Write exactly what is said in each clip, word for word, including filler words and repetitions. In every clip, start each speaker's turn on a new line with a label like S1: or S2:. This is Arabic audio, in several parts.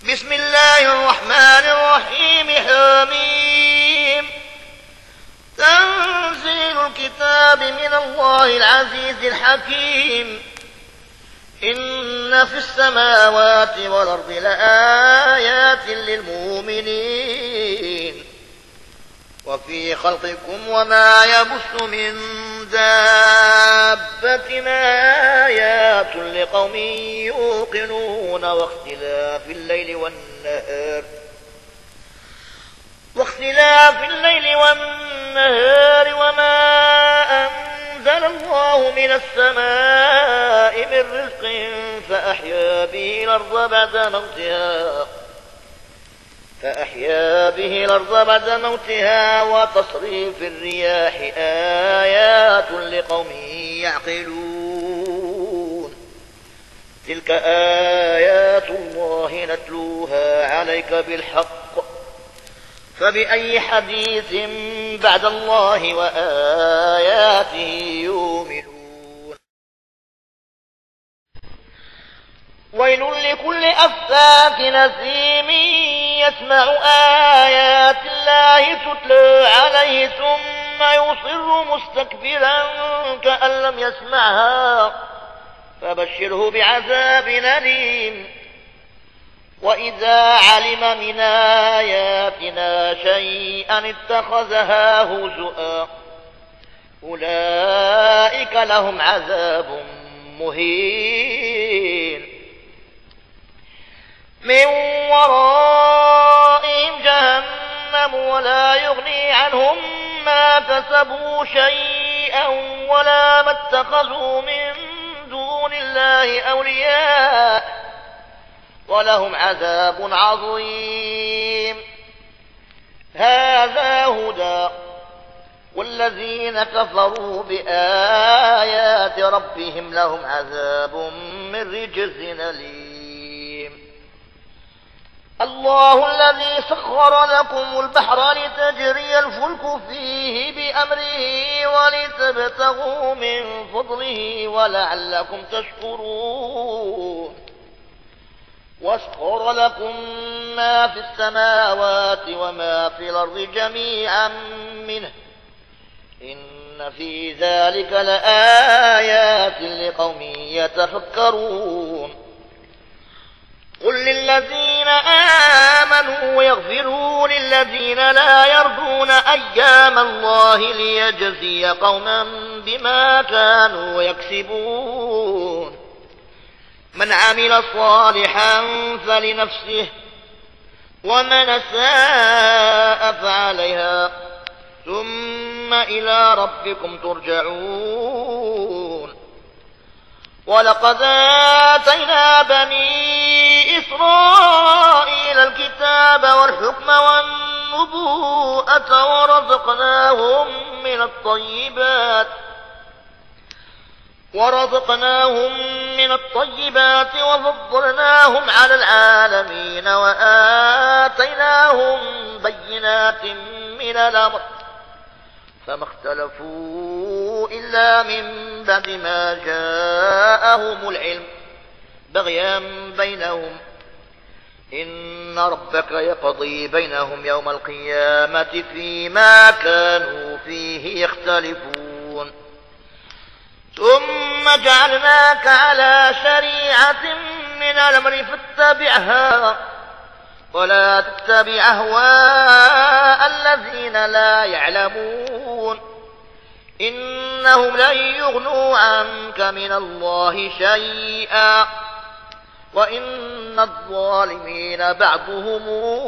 S1: بسم الله الرحمن الرحيم. حميم. تنزيل الكتاب من الله العزيز الحكيم. إن في السماوات والأرض لآيات للمؤمنين وفي خلقكم وما يبث من دابة آيات لقوم يوقنون واختلاف الليل والنهار واختلاف الليل والنهار وما أنزل الله من السماء من رزق فأحيا به الأرض بعد موتها فأحيا به الأرض بعد موتها وتصريف الرياح آيات لقوم يعقلون. تلك آيات الله نتلوها عليك بالحق فبأي حديث بعد الله وآياته يؤمنون. ويل لكل أفاك نثيم يسمع آيات الله تتلى عليه ثم يصر مستكبرا كأن لم يسمعها فبشره بعذاب أليم. وإذا علم من آياتنا شيئا اتخذها هزؤا أولئك لهم عذاب مهين من ورائهم جهنم ولا يغني عنهم ما كسبوا شيئا ولا ما اتخذوا من دون الله أولياء ولهم عذاب عظيم. هذا هدى والذين كفروا بآيات ربهم لهم عذاب من رجز أليم. الله الذي سخر لكم البحر لتجري الفلك فيه بأمره ولتبتغوا من فضله ولعلكم تشكرون. واسخر لكم ما في السماوات وما في الأرض جميعا منه إن في ذلك لآيات لقوم يتفكرون. قل للذين آمنوا يغفروا للذين لا يرجون أيام الله ليجزي قوما بما كانوا يكسبون. من عمل صالحا فلنفسه ومن أساء فعليها ثم إلى ربكم ترجعون. ولقد آتينا بني إسرائيل الكتاب والحكم والنبوءة ورزقناهم من الطيبات ورزقناهم من الطيبات وفضلناهم على العالمين وآتيناهم بينات من الأمر فما اختلفوا إلا من بعد ما جاءهم العلم بغيا بينهم إن ربك يقضي بينهم يوم القيامة فيما كانوا فيه يختلفون. ثم جعلناك على شريعة من الأمر فاتبعها ولا تتبع أهواء الذين لا يعلمون إنهم لن يغنوا عنك من الله شيئا وإن الظالمين بعضهم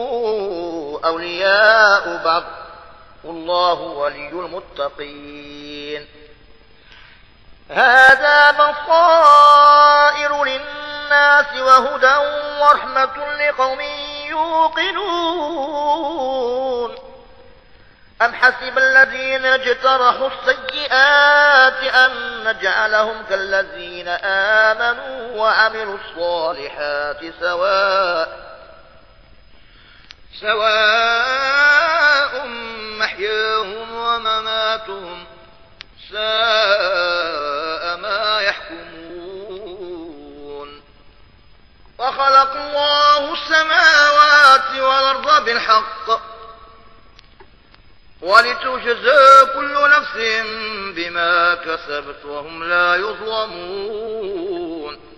S1: أولياء بعض والله ولي المتقين. هذا بصائر للناس وهدى ورحمة لقوم يوقنون. أم حسب الذين اجترحوا السيئات أن نجعلهم كالذين آمنوا وعملوا الصالحات سواء سواء محياهم ومماتهم ساء ما يحكمون. خلق الله السماوات والأرض بالحق ولتجزى كل نفس بما كسبت وهم لا يظلمون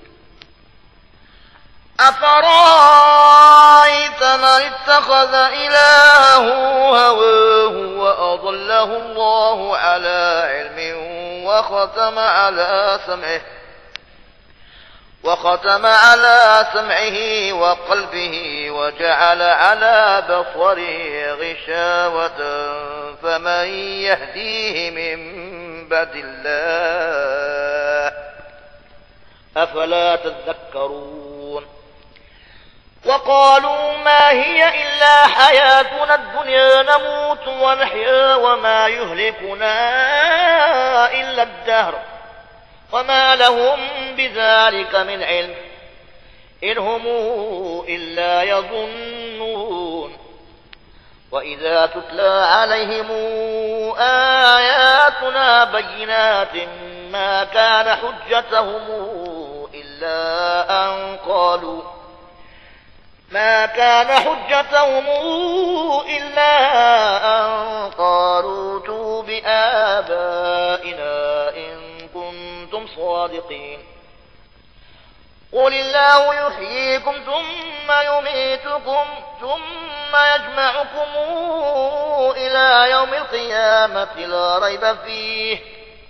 S1: أفرأيت من اتخذ إلهه هواه وأضله الله على علم وختم على سمعه وختم على سمعه وقلبه وجعل على بصره غشاوة فمن يهديه من بعد الله أفلا تذكرون وقالوا ما هي إلا حياتنا الدنيا نموت ونحيا وما يهلكنا إلا الدهر وما لهم بذلك من علم إن هم إلا يظنون وإذا تتلى عليهم آياتنا بينات ما كان حجتهم إلا أن قالوا ما كان حجتهم إلا أن قالوا ائتوا بآبائنا إن كنتم صادقين قل الله يحييكم ثم يميتكم ثم يجمعكم إلى يوم القيامة لا ريب فيه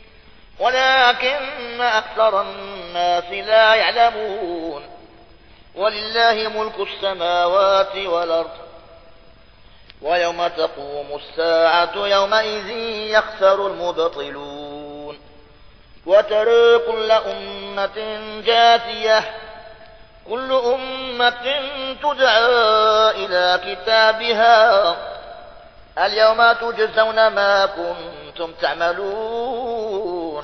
S1: ولكن أكثر الناس لا يعلمون ولله ملك السماوات والأرض ويوم تقوم الساعة يومئذ يخسر المبطلون وترى كل أمة جاثية كل أمة تدعى إلى كتابها اليوم تجزون ما كنتم تعملون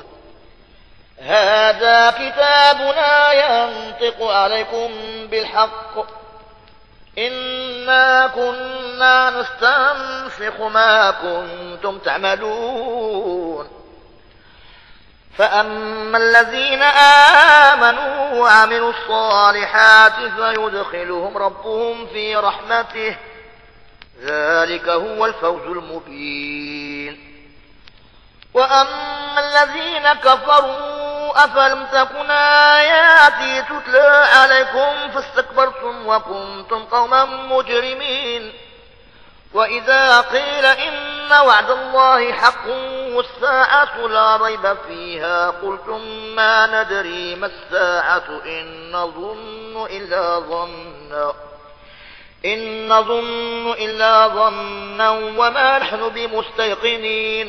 S1: هذا كتابنا ينطق عليكم بالحق إنا كنا نستنسخ ما كنتم تعملون فأما الذين آمنوا وعملوا الصالحات فيدخلهم ربهم في رحمته ذلك هو الفوز المبين وأما الذين كفروا أفلم تكن آياتي تتلى عليكم فاستكبرتم وكنتم قوما مجرمين وإذا قيل إن وعد الله حق والساعة لا ريب فيها قلتم ما ندري ما الساعة إن نظن إلا ظنا إن نظن إلا ظنا وما نحن بمستيقنين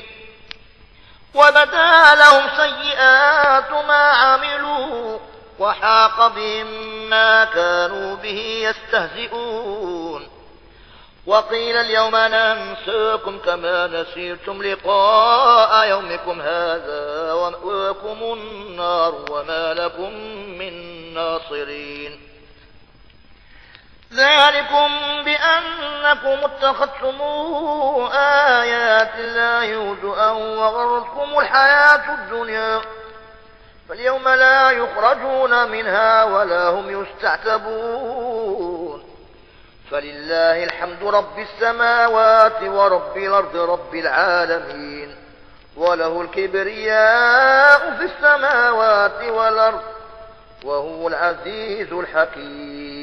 S1: وبدا لهم سيئات ما عملوا وحاق بهم ما كانوا به يستهزئون وقيل اليوم ننساكم كما نسيتم لقاء يومكم هذا ومأواكم النار وما لكم من ناصرين ذلكم بأنكم اتخذتم آيات الله هزؤا وغرتكم الحياة الدنيا فاليوم لا يخرجون منها ولا هم يستعتبون فلله الحمد رب السماوات ورب الأرض رب العالمين وله الكبرياء في السماوات والأرض وهو العزيز الحكيم